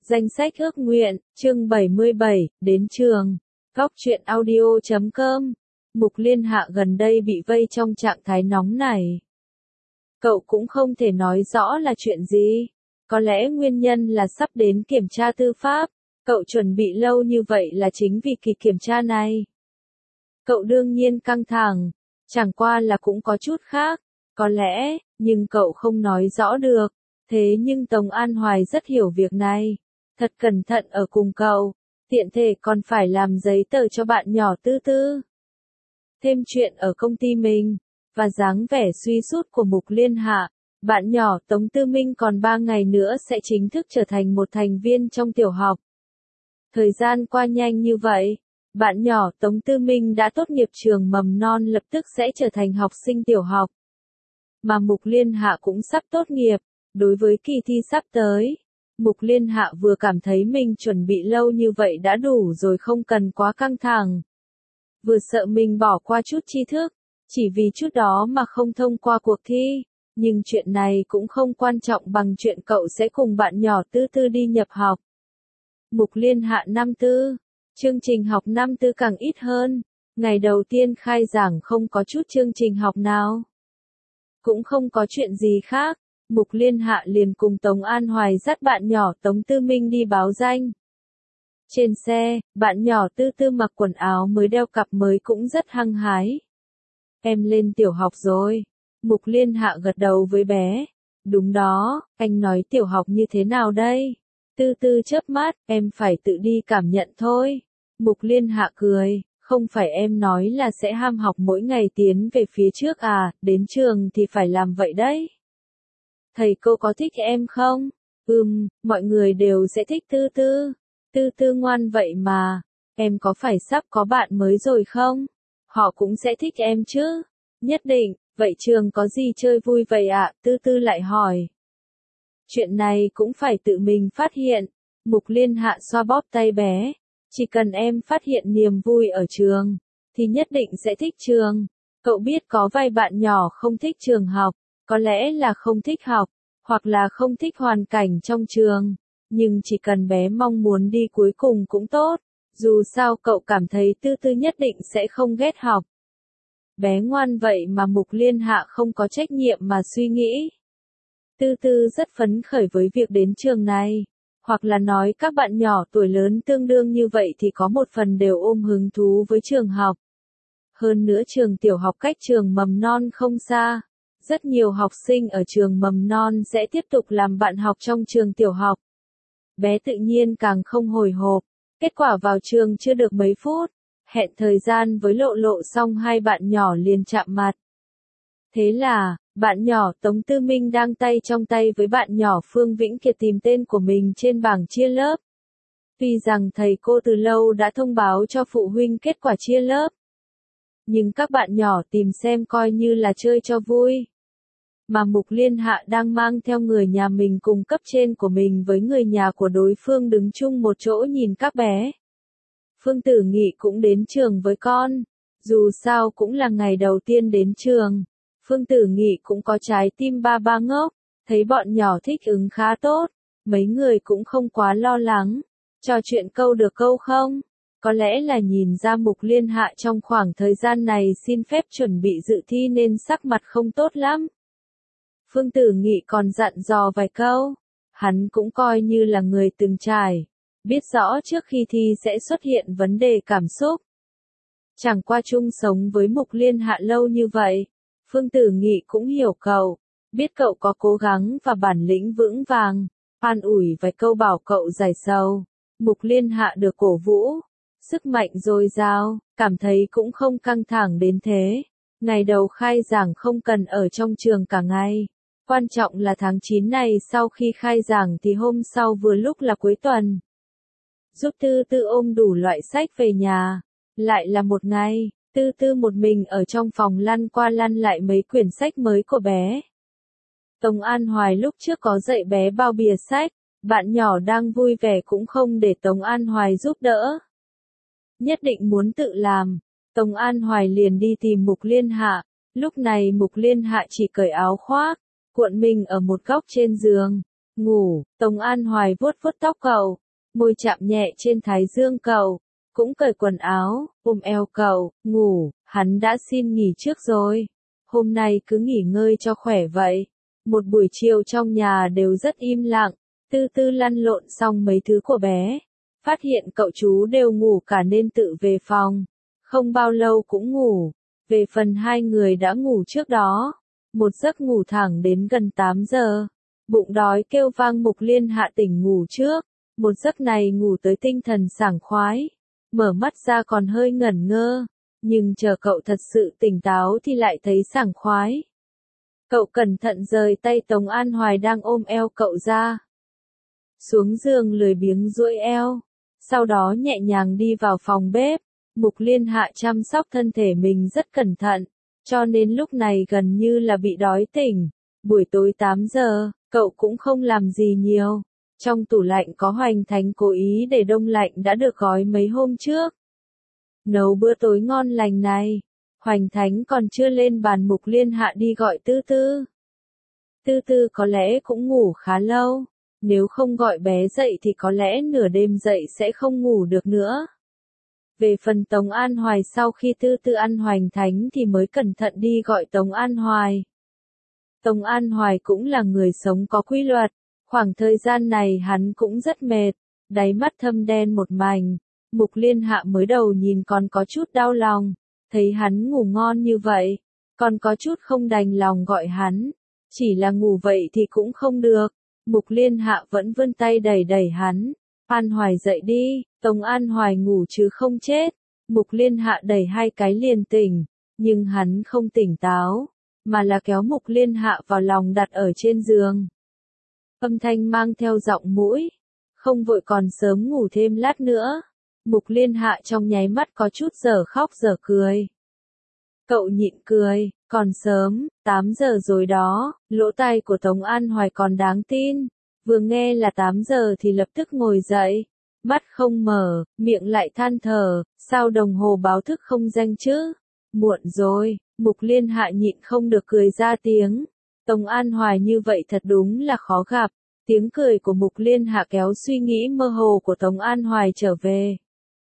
Danh sách ước nguyện, chương 77, đến trường. Góc truyện audio.com. Mục Liên Hạ gần đây bị vây trong trạng thái nóng này. Cậu cũng không thể nói rõ là chuyện gì. Có lẽ nguyên nhân là sắp đến kiểm tra tư pháp. Cậu chuẩn bị lâu như vậy là chính vì kỳ kiểm tra này. Cậu đương nhiên căng thẳng. Chẳng qua là cũng có chút khác. Có lẽ, nhưng cậu không nói rõ được. Thế nhưng Tống An Hoài rất hiểu việc này. Thật cẩn thận ở cùng cậu. Tiện thể còn phải làm giấy tờ cho bạn nhỏ Tư Tư. Thêm chuyện ở công ty mình. Và dáng vẻ suy sút của Mục Liên Hạ. Bạn nhỏ Tống Tư Minh còn 3 ngày nữa sẽ chính thức trở thành một thành viên trong tiểu học. Thời gian qua nhanh như vậy. Bạn nhỏ Tống Tư Minh đã tốt nghiệp trường mầm non lập tức sẽ trở thành học sinh tiểu học. Mà Mục Liên Hạ cũng sắp tốt nghiệp. Đối với kỳ thi sắp tới, Mục Liên Hạ vừa cảm thấy mình chuẩn bị lâu như vậy đã đủ rồi, không cần quá căng thẳng. Vừa sợ mình bỏ qua chút tri thức, chỉ vì chút đó mà không thông qua cuộc thi. Nhưng chuyện này cũng không quan trọng bằng chuyện cậu sẽ cùng bạn nhỏ Tư Tư đi nhập học. Mục Liên Hạ năm tư, chương trình học năm tư càng ít hơn. Ngày đầu tiên khai giảng không có chút chương trình học nào. Cũng không có chuyện gì khác. Mục Liên Hạ liền cùng Tống An Hoài dắt bạn nhỏ Tống Tư Minh đi báo danh. Trên xe, bạn nhỏ Tư Tư mặc quần áo mới, đeo cặp mới cũng rất hăng hái. Em lên tiểu học rồi. Mục Liên Hạ gật đầu với bé. Đúng đó, anh nói tiểu học như thế nào đây? Tư Tư chớp mắt, em phải tự đi cảm nhận thôi. Mục Liên Hạ cười. Không phải em nói là sẽ ham học mỗi ngày tiến về phía trước à, đến trường thì phải làm vậy đấy. Thầy cô có thích em không? Mọi người đều sẽ thích Tư Tư. Tư Tư ngoan vậy mà. Em có phải sắp có bạn mới rồi không? Họ cũng sẽ thích em chứ. Nhất định, vậy trường có gì chơi vui vậy ạ? Tư Tư lại hỏi. Chuyện này cũng phải tự mình phát hiện. Mục Liên Hạ xoa bóp tay bé. Chỉ cần em phát hiện niềm vui ở trường, thì nhất định sẽ thích trường. Cậu biết có vài bạn nhỏ không thích trường học. Có lẽ là không thích học, hoặc là không thích hoàn cảnh trong trường. Nhưng chỉ cần bé mong muốn đi cuối cùng cũng tốt. Dù sao cậu cảm thấy Tư Tư nhất định sẽ không ghét học. Bé ngoan vậy mà Mục Liên Hạ không có trách nhiệm mà suy nghĩ. Tư Tư rất phấn khởi với việc đến trường này. Hoặc là nói các bạn nhỏ tuổi lớn tương đương như vậy thì có một phần đều ôm hứng thú với trường học. Hơn nữa trường tiểu học cách trường mầm non không xa. Rất nhiều học sinh ở trường mầm non sẽ tiếp tục làm bạn học trong trường tiểu học. Bé tự nhiên càng không hồi hộp. Kết quả vào trường chưa được mấy phút. Hẹn thời gian với Lộ Lộ xong hai bạn nhỏ liền chạm mặt. Thế là, bạn nhỏ Tống Tư Minh đang tay trong tay với bạn nhỏ Phương Vĩnh Kiệt tìm tên của mình trên bảng chia lớp. Tuy rằng thầy cô từ lâu đã thông báo cho phụ huynh kết quả chia lớp. Nhưng các bạn nhỏ tìm xem coi như là chơi cho vui. Mà Mục Liên Hạ đang mang theo người nhà mình cùng cấp trên của mình với người nhà của đối phương đứng chung một chỗ nhìn các bé. Phương Tử Nghị cũng đến trường với con. Dù sao cũng là ngày đầu tiên đến trường. Phương Tử Nghị cũng có trái tim ba ba ngốc. Thấy bọn nhỏ thích ứng khá tốt. Mấy người cũng không quá lo lắng. Trò chuyện câu được câu không? Có lẽ là nhìn ra Mục Liên Hạ trong khoảng thời gian này xin phép chuẩn bị dự thi nên sắc mặt không tốt lắm. Phương Tử Nghị còn dặn dò vài câu. Hắn cũng coi như là người từng trải. Biết rõ trước khi thi sẽ xuất hiện vấn đề cảm xúc. Chẳng qua chung sống với Mục Liên Hạ lâu như vậy. Phương Tử Nghị cũng hiểu cậu. Biết cậu có cố gắng và bản lĩnh vững vàng. An ủi vài câu bảo cậu giải sầu. Mục Liên Hạ được cổ vũ. Sức mạnh dồi dào. Cảm thấy cũng không căng thẳng đến thế. Ngày đầu khai giảng không cần ở trong trường cả ngày. Quan trọng là tháng 9 này sau khi khai giảng thì hôm sau vừa lúc là cuối tuần. Giúp Tư Tư ôm đủ loại sách về nhà. Lại là một ngày, Tư Tư một mình ở trong phòng lăn qua lăn lại mấy quyển sách mới của bé. Tống An Hoài lúc trước có dạy bé bao bìa sách. Bạn nhỏ đang vui vẻ cũng không để Tống An Hoài giúp đỡ. Nhất định muốn tự làm. Tống An Hoài liền đi tìm Mục Liên Hạ. Lúc này Mục Liên Hạ chỉ cởi áo khoác. Cuộn mình ở một góc trên giường. Ngủ, Tống An Hoài vuốt vuốt tóc cậu, môi chạm nhẹ trên thái dương cậu, cũng cởi quần áo, ôm eo cậu, ngủ, hắn đã xin nghỉ trước rồi. Hôm nay cứ nghỉ ngơi cho khỏe vậy. Một buổi chiều trong nhà đều rất im lặng, Tư Tư lăn lộn xong mấy thứ của bé. Phát hiện cậu chú đều ngủ cả nên tự về phòng. Không bao lâu cũng ngủ. Về phần hai người đã ngủ trước đó. Một giấc ngủ thẳng đến gần 8 giờ. Bụng đói kêu vang Mục Liên Hạ tỉnh ngủ trước. Một giấc này ngủ tới tinh thần sảng khoái. Mở mắt ra còn hơi ngẩn ngơ. Nhưng chờ cậu thật sự tỉnh táo thì lại thấy sảng khoái. Cậu cẩn thận rời tay Tống An Hoài đang ôm eo cậu ra. Xuống giường lười biếng duỗi eo. Sau đó nhẹ nhàng đi vào phòng bếp. Mục Liên Hạ chăm sóc thân thể mình rất cẩn thận. Cho nên lúc này gần như là bị đói tỉnh. Buổi tối 8 giờ, cậu cũng không làm gì nhiều. Trong tủ lạnh có hoành thánh cố ý để đông lạnh đã được gói mấy hôm trước. Nấu bữa tối ngon lành này. Hoành thánh còn chưa lên bàn Mục Liên Hạ đi gọi Tư Tư. Tư Tư có lẽ cũng ngủ khá lâu. Nếu không gọi bé dậy thì có lẽ nửa đêm dậy sẽ không ngủ được nữa. Về phần Tống An Hoài sau khi Tư Tư ăn hoành thánh thì mới cẩn thận đi gọi Tống An Hoài. Tống An Hoài cũng là người sống có quy luật. Khoảng thời gian này hắn cũng rất mệt. Đáy mắt thâm đen một mảnh. Mục Liên Hạ mới đầu nhìn còn có chút đau lòng. Thấy hắn ngủ ngon như vậy. Còn có chút không đành lòng gọi hắn. Chỉ là ngủ vậy thì cũng không được. Mục Liên Hạ vẫn vươn tay đẩy đẩy hắn. An Hoài dậy đi. Tống An Hoài ngủ chứ không chết. Mục Liên Hạ đẩy hai cái liền tỉnh. Nhưng hắn không tỉnh táo. Mà là kéo Mục Liên Hạ vào lòng đặt ở trên giường. Âm thanh mang theo giọng mũi. Không vội còn sớm ngủ thêm lát nữa. Mục Liên Hạ trong nháy mắt có chút dở khóc dở cười. Cậu nhịn cười, còn sớm, 8 giờ rồi đó, lỗ tai của Tống An Hoài còn đáng tin. Vừa nghe là 8 giờ thì lập tức ngồi dậy. Mắt không mở, miệng lại than thở, sao đồng hồ báo thức không reng chứ? Muộn rồi, Mục Liên Hạ nhịn không được cười ra tiếng. Tống An Hoài như vậy thật đúng là khó gặp. Tiếng cười của Mục Liên Hạ kéo suy nghĩ mơ hồ của Tống An Hoài trở về.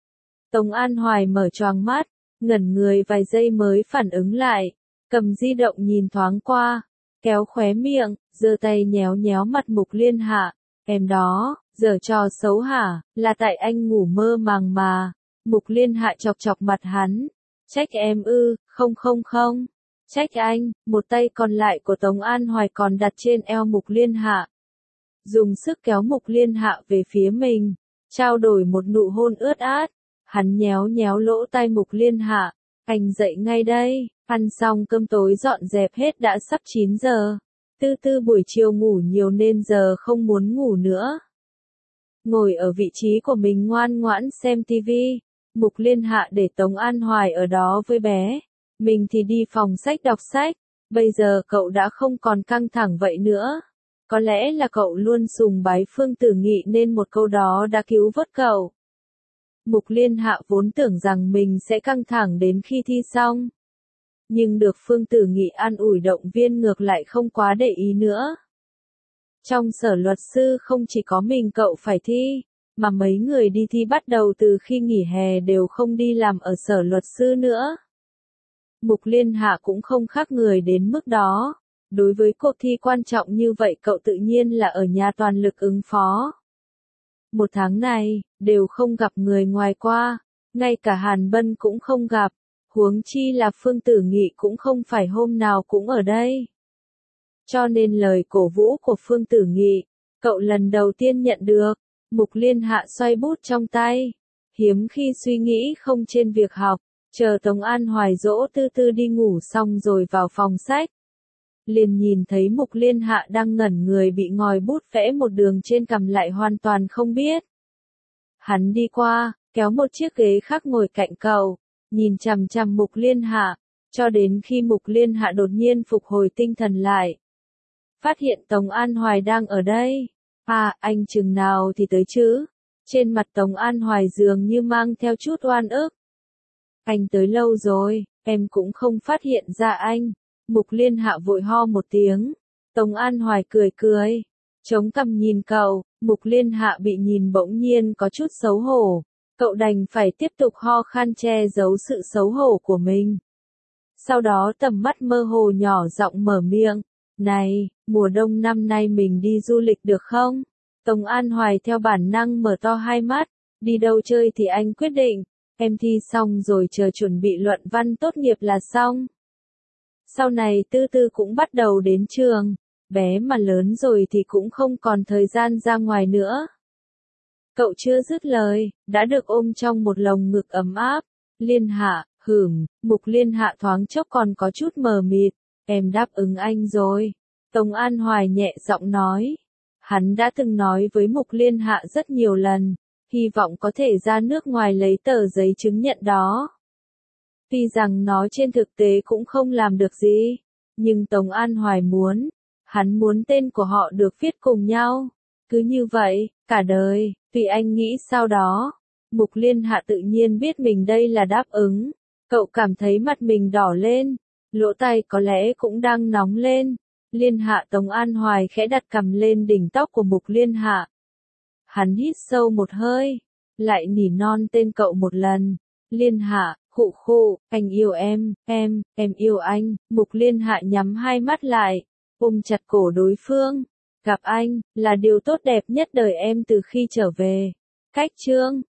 Tống An Hoài mở choàng mắt, ngẩn người vài giây mới phản ứng lại, cầm di động nhìn thoáng qua, kéo khóe miệng, giơ tay nhéo nhéo mặt Mục Liên Hạ, em đó, giở trò xấu hả, là tại anh ngủ mơ màng mà. Mục Liên Hạ chọc chọc mặt hắn, trách em ư, không không không, trách anh. Một tay còn lại của Tống An Hoài còn đặt trên eo Mục Liên Hạ, dùng sức kéo Mục Liên Hạ về phía mình, trao đổi một nụ hôn ướt át. Hắn nhéo nhéo lỗ tai Mục Liên Hạ, anh dậy ngay đây, ăn xong cơm tối dọn dẹp hết đã sắp 9 giờ. Tư Tư buổi chiều ngủ nhiều nên giờ không muốn ngủ nữa. Ngồi ở vị trí của mình ngoan ngoãn xem tivi, Mục Liên Hạ để Tống An Hoài ở đó với bé. Mình thì đi phòng sách đọc sách, bây giờ cậu đã không còn căng thẳng vậy nữa. Có lẽ là cậu luôn sùng bái Phương Tử Nghị nên một câu đó đã cứu vớt cậu. Mục Liên Hạ vốn tưởng rằng mình sẽ căng thẳng đến khi thi xong. Nhưng được Phương Tử Nghị an ủi động viên ngược lại không quá để ý nữa. Trong sở luật sư không chỉ có mình cậu phải thi, mà mấy người đi thi bắt đầu từ khi nghỉ hè đều không đi làm ở sở luật sư nữa. Mục Liên Hạ cũng không khác người đến mức đó. Đối với cuộc thi quan trọng như vậy cậu tự nhiên là ở nhà toàn lực ứng phó. Một tháng này, đều không gặp người ngoài qua, ngay cả Hàn Bân cũng không gặp, huống chi là Phương Tử Nghị cũng không phải hôm nào cũng ở đây. Cho nên lời cổ vũ của Phương Tử Nghị, cậu lần đầu tiên nhận được. Mục Liên Hạ xoay bút trong tay, hiếm khi suy nghĩ không trên việc học, chờ Tống An Hoài dỗ Tư Tư đi ngủ xong rồi vào phòng sách. Liền nhìn thấy Mục Liên Hạ đang ngẩn người bị ngòi bút vẽ một đường trên cằm lại hoàn toàn không biết. Hắn đi qua, kéo một chiếc ghế khác ngồi cạnh cậu, nhìn chằm chằm Mục Liên Hạ, cho đến khi Mục Liên Hạ đột nhiên phục hồi tinh thần lại. Phát hiện Tống An Hoài đang ở đây. À, anh chừng nào thì tới chứ? Trên mặt Tống An Hoài dường như mang theo chút oan ức. Anh tới lâu rồi, em cũng không phát hiện ra anh. Mục Liên Hạ vội ho một tiếng. Tống An Hoài cười cười. Chống cằm nhìn cậu, Mục Liên Hạ bị nhìn bỗng nhiên có chút xấu hổ. Cậu đành phải tiếp tục ho khan che giấu sự xấu hổ của mình. Sau đó tầm mắt mơ hồ nhỏ giọng mở miệng. Này, mùa đông năm nay mình đi du lịch được không? Tống An Hoài theo bản năng mở to hai mắt. Đi đâu chơi thì anh quyết định. Em thi xong rồi chờ chuẩn bị luận văn tốt nghiệp là xong. Sau này Tư Tư cũng bắt đầu đến trường. Bé mà lớn rồi thì cũng không còn thời gian ra ngoài nữa. Cậu chưa dứt lời, đã được ôm trong một lồng ngực ấm áp. Liên Hạ, Mục Liên Hạ thoáng chốc còn có chút mờ mịt. Em đáp ứng anh rồi. Tống An Hoài nhẹ giọng nói. Hắn đã từng nói với Mục Liên Hạ rất nhiều lần, hy vọng có thể ra nước ngoài lấy tờ giấy chứng nhận đó. Tuy rằng nó trên thực tế cũng không làm được gì, nhưng Tống An Hoài muốn, hắn muốn tên của họ được viết cùng nhau. Cứ như vậy, cả đời, tùy anh nghĩ sau đó. Mục Liên Hạ tự nhiên biết mình đây là đáp ứng. Cậu cảm thấy mặt mình đỏ lên, lỗ tai có lẽ cũng đang nóng lên. Liên Hạ Tống An Hoài khẽ đặt cằm lên đỉnh tóc của Mục Liên Hạ. Hắn hít sâu một hơi, lại nỉ non tên cậu một lần. Liên Hạ, khụ, anh yêu em yêu anh. Mục Liên Hạ nhắm hai mắt lại, ôm chặt cổ đối phương. Gặp anh, là điều tốt đẹp nhất đời em từ khi trở về. Cách chương